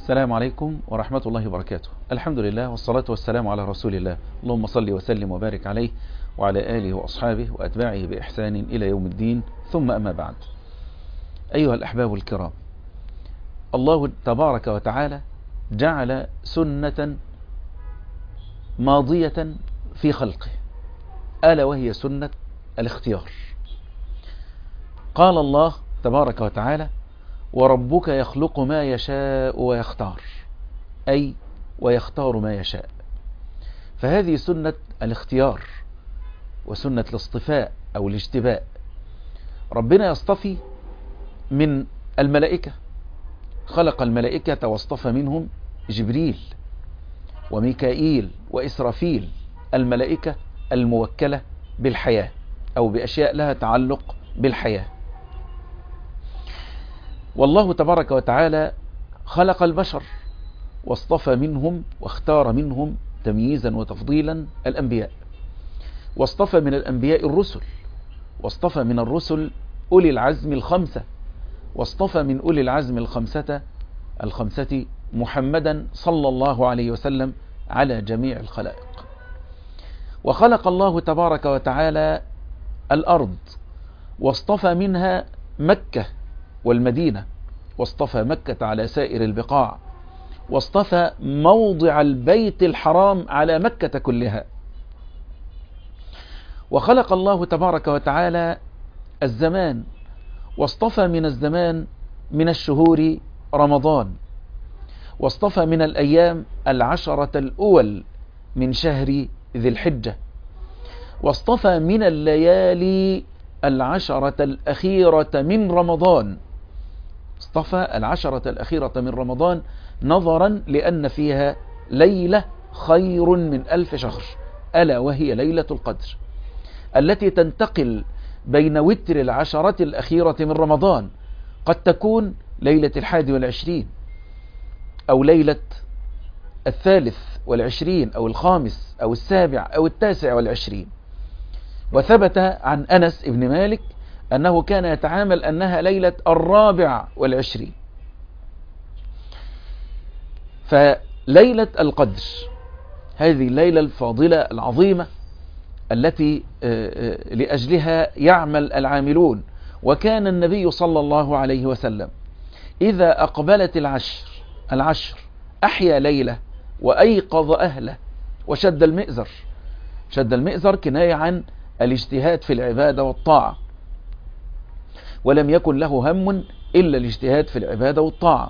السلام عليكم ورحمة الله وبركاته. الحمد لله والصلاة والسلام على رسول الله. اللهم صل وسلم وبارك عليه وعلى آله وأصحابه وأتباعه بإحسان إلى يوم الدين، ثم أما بعد. أيها الأحباب الكرام، الله تبارك وتعالى جعل سنة ماضية في خلقه، ألا وهي سنة الاختيار. قال الله تبارك وتعالى: وربك يخلق ما يشاء ويختار، أي ويختار ما يشاء. فهذه سنة الاختيار وسنة الاصطفاء أو الاجتباء. ربنا يصطفي من الملائكة، خلق الملائكة واصطفى منهم جبريل وميكائيل وإسرافيل، الملائكة الموكلة بالحياة أو بأشياء لها تعلق بالحياة. والله تبارك وتعالى خلق البشر واصطفى منهم واختار منهم تمييزا وتفضيلا الأنبياء، واصطفى من الأنبياء الرسل، واصطفى من الرسل أولي العزم الخمسة، واصطفى من أولي العزم الخمسة محمدا صلى الله عليه وسلم على جميع الخلائق. وخلق الله تبارك وتعالى الأرض واصطفى منها مكة والمدينة، واصطفى مكة على سائر البقاع، واصطفى موضع البيت الحرام على مكة كلها. وخلق الله تبارك وتعالى الزمان واصطفى من الزمان من الشهور رمضان، واصطفى من الأيام 10 الأول من شهر ذي الحجة، واصطفى من الليالي 10 الأخيرة من رمضان. اصطفى 10 الأخيرة من رمضان نظرا لأن فيها ليلة خير من 1000 شهر، ألا وهي ليلة القدر، التي تنتقل بين وتر 10 الأخيرة من رمضان. قد تكون ليلة 21 أو ليلة 23 أو 5 أو 7 أو 29. وثبت عن أنس بن مالك أنه كان يتعامل أنها ليلة 24. فليلة القدر هذه الليلة الفاضلة العظيمة التي لأجلها يعمل العاملون. وكان النبي صلى الله عليه وسلم إذا أقبلت العشر أحيا ليلة وأيقظ أهله وشد المئزر. شد المئزر كناية عن الاجتهاد في العبادة والطاعة، ولم يكن له هم إلا الاجتهاد في العبادة والطاعة.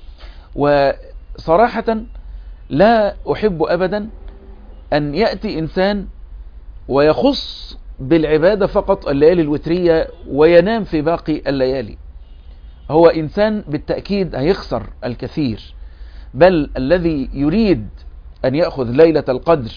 وصراحة لا أحب أبدا أن يأتي إنسان ويخص بالعبادة فقط الليالي الوترية وينام في باقي الليالي. هو إنسان بالتأكيد هيخسر الكثير، بل الذي يريد أن يأخذ ليلة القدر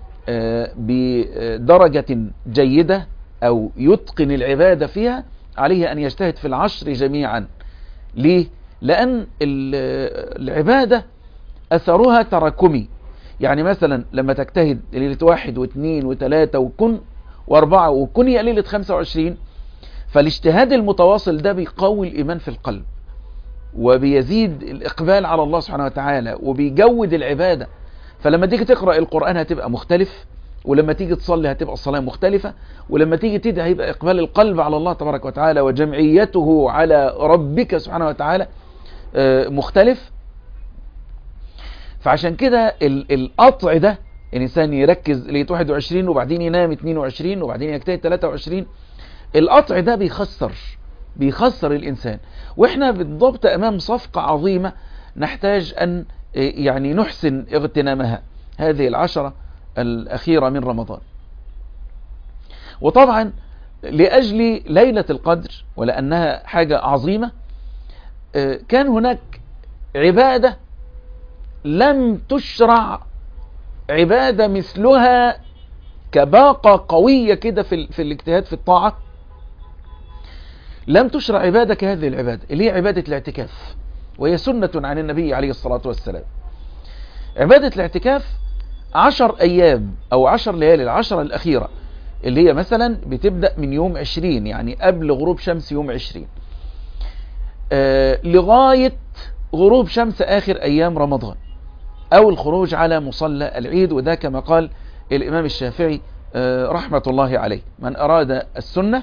بدرجة جيدة أو يتقن العبادة فيها عليه أن يجتهد في العشر جميعا. ليه؟ لأن العبادة أثرها تراكمي. يعني مثلا لما تجتهد ليلة 1 و2 و3 و4 وكن يا ليلة 25، فالاجتهاد المتواصل ده بيقوي الإيمان في القلب وبيزيد الإقبال على الله سبحانه وتعالى وبيجود العبادة. فلما تيجي تقرأ القرآن هتبقى مختلف، ولما تيجي تصلي هتبقى الصلاة مختلفة، ولما تيجي تدعي هيبقى إقبال القلب على الله تبارك وتعالى وجمعيته على ربك سبحانه وتعالى مختلف. فعشان كده القطع ده الإنسان يركز ليلة 21 وبعدين ينام 22 وبعدين يجتهد 23، القطع ده بيخسر الإنسان. وإحنا بالضبط أمام صفقة عظيمة نحتاج أن يعني نحسن اغتنامها، هذه 10 الأخيرة من رمضان. وطبعا لأجل ليلة القدر ولأنها حاجة عظيمة كان هناك عبادة لم تشرع عبادة مثلها كباقة قوية كده في الاجتهاد في الطاعة. لم تشرع عبادة كهذه العبادة اللي هي عبادة الاعتكاف، وهي سنة عن النبي عليه الصلاة والسلام. عبادة الاعتكاف 10 أيام أو 10 ليالي 10 الأخيرة، اللي هي مثلا بتبدأ من يوم 20، يعني قبل غروب شمس يوم 20 لغاية غروب شمس آخر أيام رمضان أو الخروج على مصلى العيد، وده كما قال الإمام الشافعي رحمة الله عليه: من أراد السنة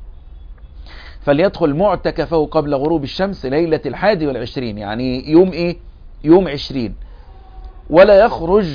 فليدخل معتكفه قبل غروب الشمس ليلة 21، يعني يوم إيه؟ يوم 20، ولا يخرج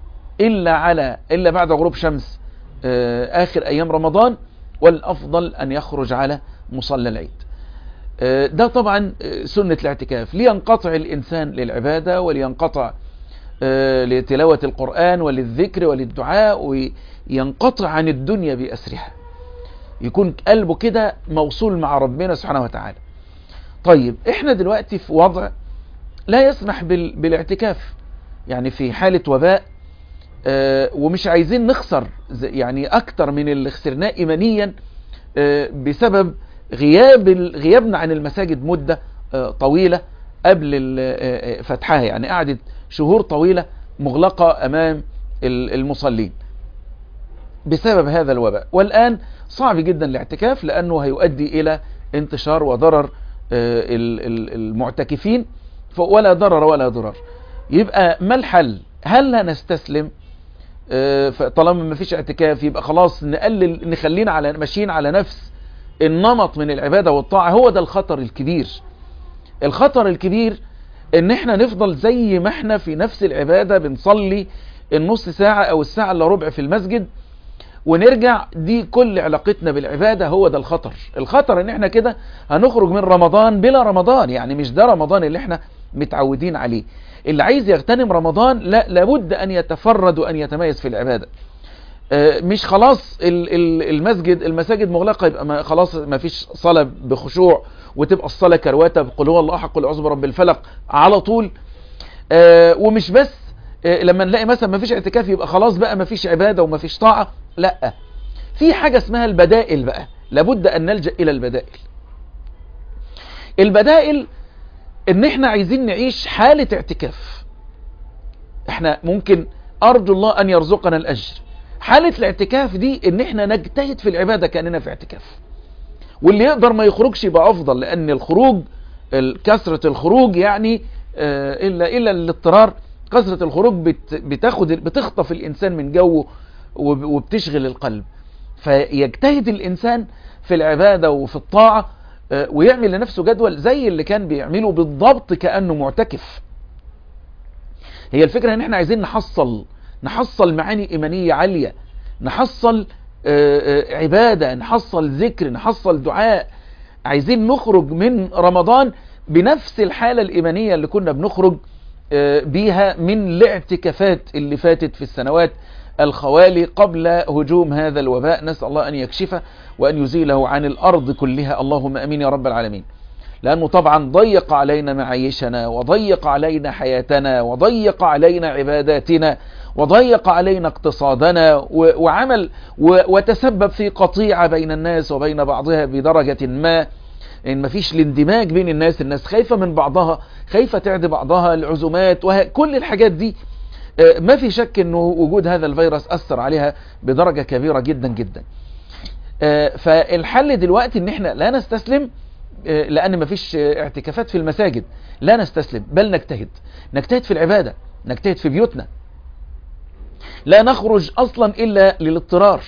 إلا بعد غروب شمس آخر أيام رمضان، والأفضل أن يخرج على مصلى العيد. ده طبعا سنة الاعتكاف، لينقطع الإنسان للعبادة ولينقطع لتلاوة القرآن وللذكر وللدعاء، وينقطع عن الدنيا بأسرها، يكون قلبه كده موصول مع ربنا سبحانه وتعالى. طيب احنا دلوقتي في وضع لا يسمح بالاعتكاف، يعني في حالة وباء، ومش عايزين نخسر يعني أكتر من اللي خسرناه إيمانيا بسبب غيابنا عن المساجد مدة طويلة قبل فتحها، يعني قعدت شهور طويلة مغلقة أمام المصلين بسبب هذا الوباء. والآن صعب جدا الاعتكاف، لأنه هيؤدي إلى انتشار وضرر المعتكفين، ولا ضرر ولا ضرر. يبقى ما الحل؟ هل هنستسلم طالما ما فيش اعتكاف؟ يبقى خلاص نقلل، نخلينا ماشيين على نفس النمط من العبادة والطاعة. هو ده الخطر الكبير. الخطر الكبير ان احنا نفضل زي ما احنا في نفس العبادة، بنصلي النص ساعة او الساعة الا ربع في المسجد ونرجع، دي كل علاقتنا بالعبادة. هو ده الخطر. الخطر ان احنا كده هنخرج من رمضان بلا رمضان، يعني مش ده رمضان اللي احنا متعودين عليه. اللي عايز يغتنم رمضان لابد ان يتفرد وان يتميز في العبادة. مش خلاص المساجد مغلقة يبقى خلاص ما فيش صلاة بخشوع، وتبقى الصلاة كرواتة بقول هو الله احد قل اعوذ برب الفلق على طول. ومش بس لما نلاقي مثلا ما فيش اعتكاف يبقى خلاص بقى ما فيش عبادة وما فيش طاعة. لا، في حاجة اسمها البدائل بقى، لابد ان نلجأ الى البدائل. البدائل ان احنا عايزين نعيش حالة اعتكاف. احنا ممكن ارجو الله ان يرزقنا الاجر. حالة الاعتكاف دي ان احنا نجتهد في العبادة كأننا في اعتكاف، واللي يقدر ما يخرجش يبقى افضل، لان الخروج كثرة الخروج يعني الا الاضطرار. كثرة الخروج بتخطف الانسان من جوه وبتشغل القلب. فيجتهد الانسان في العبادة وفي الطاعة، ويعمل لنفسه جدول زي اللي كان بيعمله بالضبط كأنه معتكف. هي الفكرة ان احنا عايزين نحصل معاني ايمانية عالية، نحصل عبادة، نحصل ذكر، نحصل دعاء. عايزين نخرج من رمضان بنفس الحالة الإيمانية اللي كنا بنخرج بيها من الاعتكافات اللي فاتت في السنوات الخوالي قبل هجوم هذا الوباء. نسأل الله أن يكشفه وأن يزيله عن الأرض كلها، اللهم أمين يا رب العالمين. لأنه طبعا ضيق علينا معايشنا، وضيق علينا حياتنا، وضيق علينا عباداتنا، وضيق علينا اقتصادنا، وعمل وتسبب في قطيعة بين الناس وبين بعضها بدرجة ما، إن مفيش الاندماج بين الناس خايفة من بعضها، خايفة تعدي بعضها، العزومات وكل الحاجات دي. ما في شك أنه وجود هذا الفيروس أثر عليها بدرجة كبيرة جدا جدا. فالحل دلوقتي ان احنا لا نستسلم، لان مفيش اعتكافات في المساجد، لا نستسلم بل نجتهد في العبادة، نجتهد في بيوتنا، لا نخرج اصلا الا للاضطرار.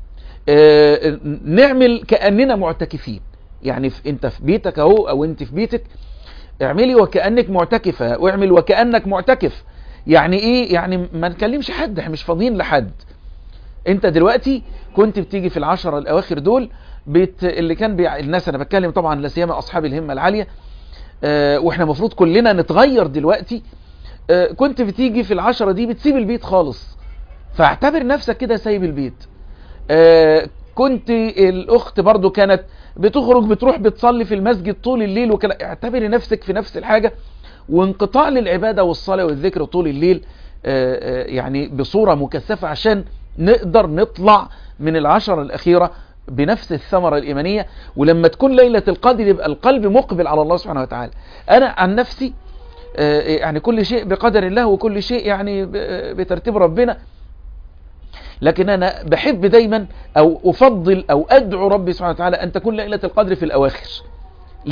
نعمل كأننا معتكفين، يعني انت في بيتك اهو، او انت في بيتك اعملي وكأنك معتكفة، واعمل وكأنك معتكف. يعني ايه؟ يعني ما نكلمش حد، احنا مش فاضيين لحد. انت دلوقتي كنت بتيجي في العشرة الاواخر دول اللي كان الناس، انا بتكلم طبعا لا سيما اصحاب الهمة العالية، واحنا مفروض كلنا نتغير دلوقتي. كنت بتيجي في العشرة دي بتسيب البيت خالص، فاعتبر نفسك كده سايب البيت. كنت الاخت برضو كانت بتروح بتصلي في المسجد طول الليل اعتبر نفسك في نفس الحاجة، وانقطاع للعبادة والصلاة والذكر طول الليل يعني بصورة مكثفة، عشان نقدر نطلع من العشرة الأخيرة بنفس الثمرة الإيمانية. ولما تكون ليلة القدر يبقى القلب مقبل على الله سبحانه وتعالى. أنا عن نفسي يعني كل شيء بقدر الله، وكل شيء يعني بترتيب ربنا، لكن أنا بحب دايما أو أفضل أو أدعو ربي سبحانه وتعالى أن تكون ليلة القدر في الأواخر. ليه؟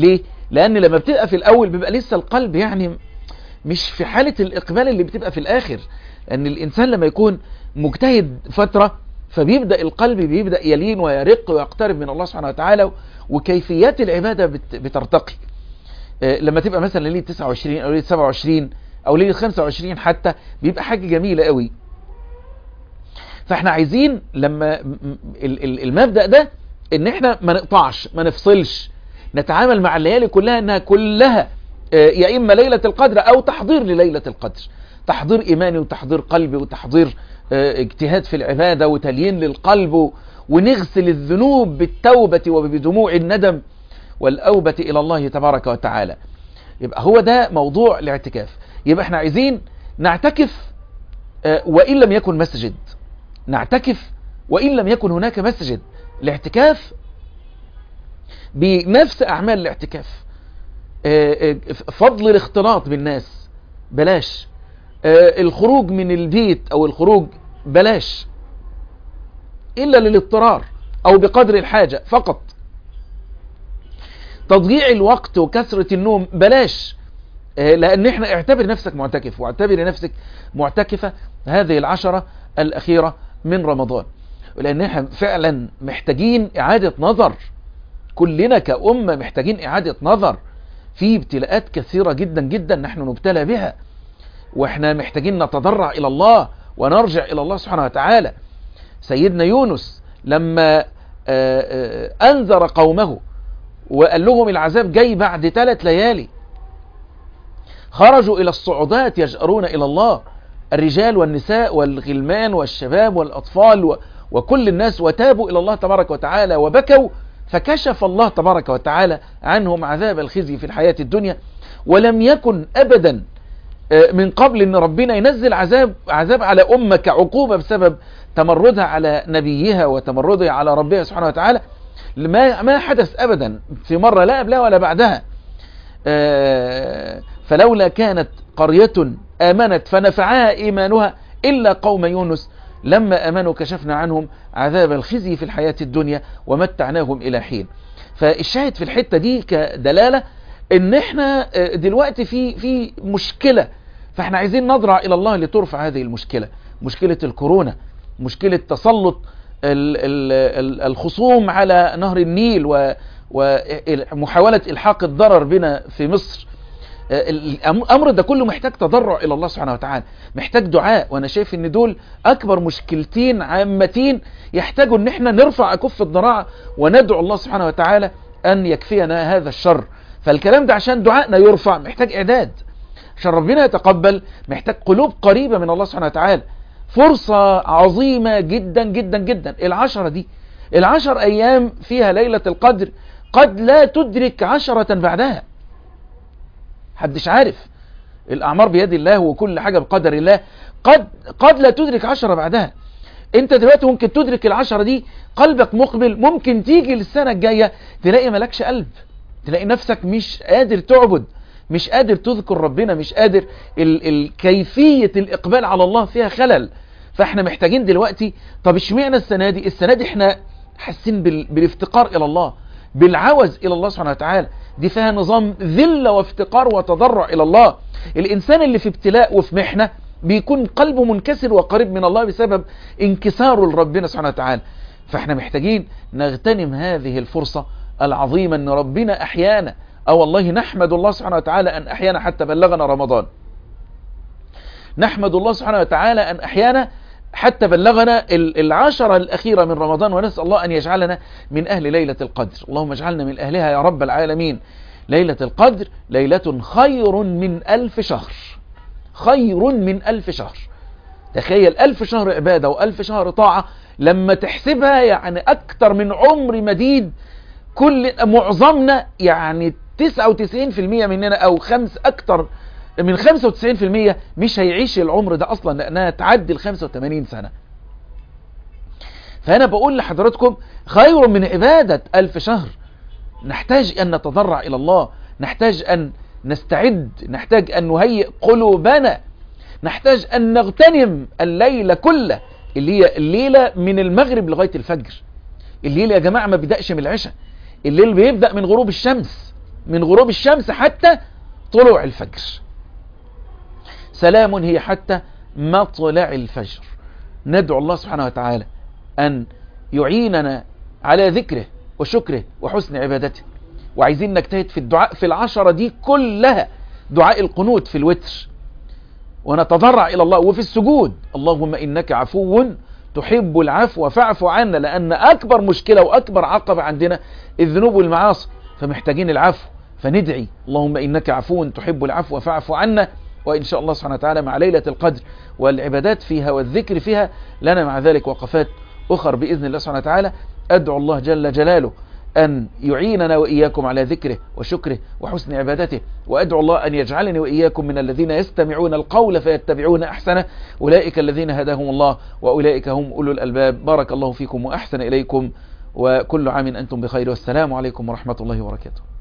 لان لما بتبقى في الاول بيبقى لسه القلب يعني مش في حالة الاقبال اللي بتبقى في الاخر، لان الانسان لما يكون مجتهد فترة فبيبدأ القلب بيبدأ يلين ويرق ويقترب من الله سبحانه وتعالى، وكيفيات العبادة بترتقي. لما تبقى مثلا ليلة 29 او ليلة 27 او ليلة 25 حتى، بيبقى حاجة جميلة قوي. فاحنا عايزين لما المبدأ ده ان احنا ما نقطعش، ما نفصلش، نتعامل مع الليالي كلها انها كلها يا اما ليلة القدر او تحضير لليلة القدر، تحضير ايماني وتحضير قلبي وتحضير اجتهاد في العبادة وتليين للقلب، ونغسل الذنوب بالتوبة وبدموع الندم والأوبة إلى الله تبارك وتعالى. يبقى هو ده موضوع الاعتكاف. يبقى احنا عايزين نعتكف وإن لم يكن مسجد، نعتكف وإن لم يكن هناك مسجد. الاعتكاف بنفس أعمال الاعتكاف. فضل الاختلاط بالناس بلاش، الخروج من البيت أو الخروج بلاش إلا للاضطرار أو بقدر الحاجة فقط. تضييع الوقت وكثرة النوم بلاش، لأن احنا اعتبر نفسك معتكف واعتبر نفسك معتكفة هذه العشرة الأخيرة من رمضان، لأن احنا فعلا محتاجين إعادة نظر. كلنا كأمة محتاجين إعادة نظر في ابتلاءات كثيرة جدا جدا نحن نبتلى بها، واحنا محتاجين نتضرع إلى الله ونرجع إلى الله سبحانه وتعالى. سيدنا يونس لما أنذر قومه وقال لهم العذاب جاي بعد 3 ليالي، خرجوا إلى الصعودات يجأرون إلى الله، الرجال والنساء والغلمان والشباب والأطفال وكل الناس، وتابوا إلى الله تبارك وتعالى وبكوا، فكشف الله تبارك وتعالى عنهم عذاب الخزي في الحياة الدنيا. ولم يكن أبدا من قبل أن ربنا ينزل عذاب على أمة كعقوبة بسبب تمردها على نبيها وتمردها على ربها سبحانه وتعالى، ما حدث أبدا في مرة لا قبلها ولا بعدها. فلولا كانت قرية آمنت فنفعها إيمانها إلا قوم يونس لما آمنوا كشفنا عنهم عذاب الخزي في الحياة الدنيا ومتعناهم إلى حين. فالشاهد في الحتة دي كدلالة ان احنا دلوقتي في مشكلة، فاحنا عايزين نضرع الى الله لترفع هذه المشكلة، مشكلة الكورونا، مشكلة تسلط الخصوم على نهر النيل ومحاولة الحاق الضرر بنا في مصر. الامر ده كله محتاج تضرع الى الله سبحانه وتعالى، محتاج دعاء. وانا شايف ان دول اكبر مشكلتين عامتين يحتاجوا ان احنا نرفع اكف الضراعة وندعو الله سبحانه وتعالى ان يكفينا هذا الشر. فالكلام ده عشان دعائنا يرفع محتاج اعداد، عشان ربنا يتقبل محتاج قلوب قريبة من الله سبحانه وتعالى. فرصة عظيمة جدا جدا جدا العشرة دي، 10 ايام فيها ليلة القدر قد لا تدرك 10 بعدها، محدش عارف، الاعمار بيد الله وكل حاجة بقدر الله، قد لا تدرك 10 بعدها. انت دلوقتي ممكن تدرك 10 دي قلبك مقبل، ممكن تيجي للسنة الجاية تلاقي ملكش قلب، تلاقي نفسك مش قادر تعبد، مش قادر تذكر ربنا، مش قادر كيفية الإقبال على الله فيها خلل. فاحنا محتاجين دلوقتي، طب اشمعنى السنة دي احنا حاسين بالافتقار إلى الله، بالعوز إلى الله سبحانه وتعالى. دي فيها نظام ذل وافتقار وتضرع إلى الله. الإنسان اللي في ابتلاء وفي محنة بيكون قلبه منكسر وقريب من الله بسبب انكساره لربنا سبحانه وتعالى. فاحنا محتاجين نغتنم هذه الفرصة العظيمة ان ربنا احيانا، والله نحمد الله سبحانه وتعالى ان احيانا حتى بلغنا رمضان، نحمد الله سبحانه وتعالى ان احيانا حتى بلغنا 10 الأخيرة من رمضان، ونسأل الله أن يجعلنا من أهل ليلة القدر. اللهم اجعلنا من أهلها يا رب العالمين. ليلة القدر ليلة خير من 1000 شهر، خير من 1000 شهر. تخيل 1000 شهر عبادة و1000 شهر طاعة، لما تحسبها يعني أكتر من عمر مديد. كل معظمنا يعني 99% مننا أو أكتر من 95% مش هيعيش العمر ده أصلا، لأنها تعدي 85 سنة. فأنا بقول لحضراتكم خير من عبادة 1000 شهر. نحتاج أن نتضرع إلى الله، نحتاج أن نستعد، نحتاج أن نهيئ قلوبنا، نحتاج أن نغتنم الليلة كله، اللي هي الليلة من المغرب لغاية الفجر. الليل يا جماعة ما بيبدأش من العشاء، الليل بيبدأ من غروب الشمس. من غروب الشمس حتى طلوع الفجر. سلام هي حتى مطلع الفجر. ندعو الله سبحانه وتعالى أن يعيننا على ذكره وشكره وحسن عبادته. وعايزين نجتهد في الدعاء في العشرة دي كلها، دعاء القنوت في الوتر، ونتضرع إلى الله، وفي السجود اللهم إنك عفو تحب العفو فاعف عنا، لأن أكبر مشكلة وأكبر عقبة عندنا الذنوب والمعاصي، فمحتاجين العفو. فندعي اللهم إنك عفو تحب العفو فاعف عنا. وإن شاء الله سبحانه وتعالى مع ليلة القدر والعبادات فيها والذكر فيها لنا مع ذلك وقفات أخر بإذن الله سبحانه وتعالى. أدعو الله جل جلاله أن يعيننا وإياكم على ذكره وشكره وحسن عبادته، وأدعو الله أن يجعلني وإياكم من الذين يستمعون القول فيتبعون أحسنه، أولئك الذين هداهم الله وأولئك هم أولو الألباب. بارك الله فيكم وأحسن إليكم، وكل عام أنتم بخير، والسلام عليكم ورحمة الله وبركاته.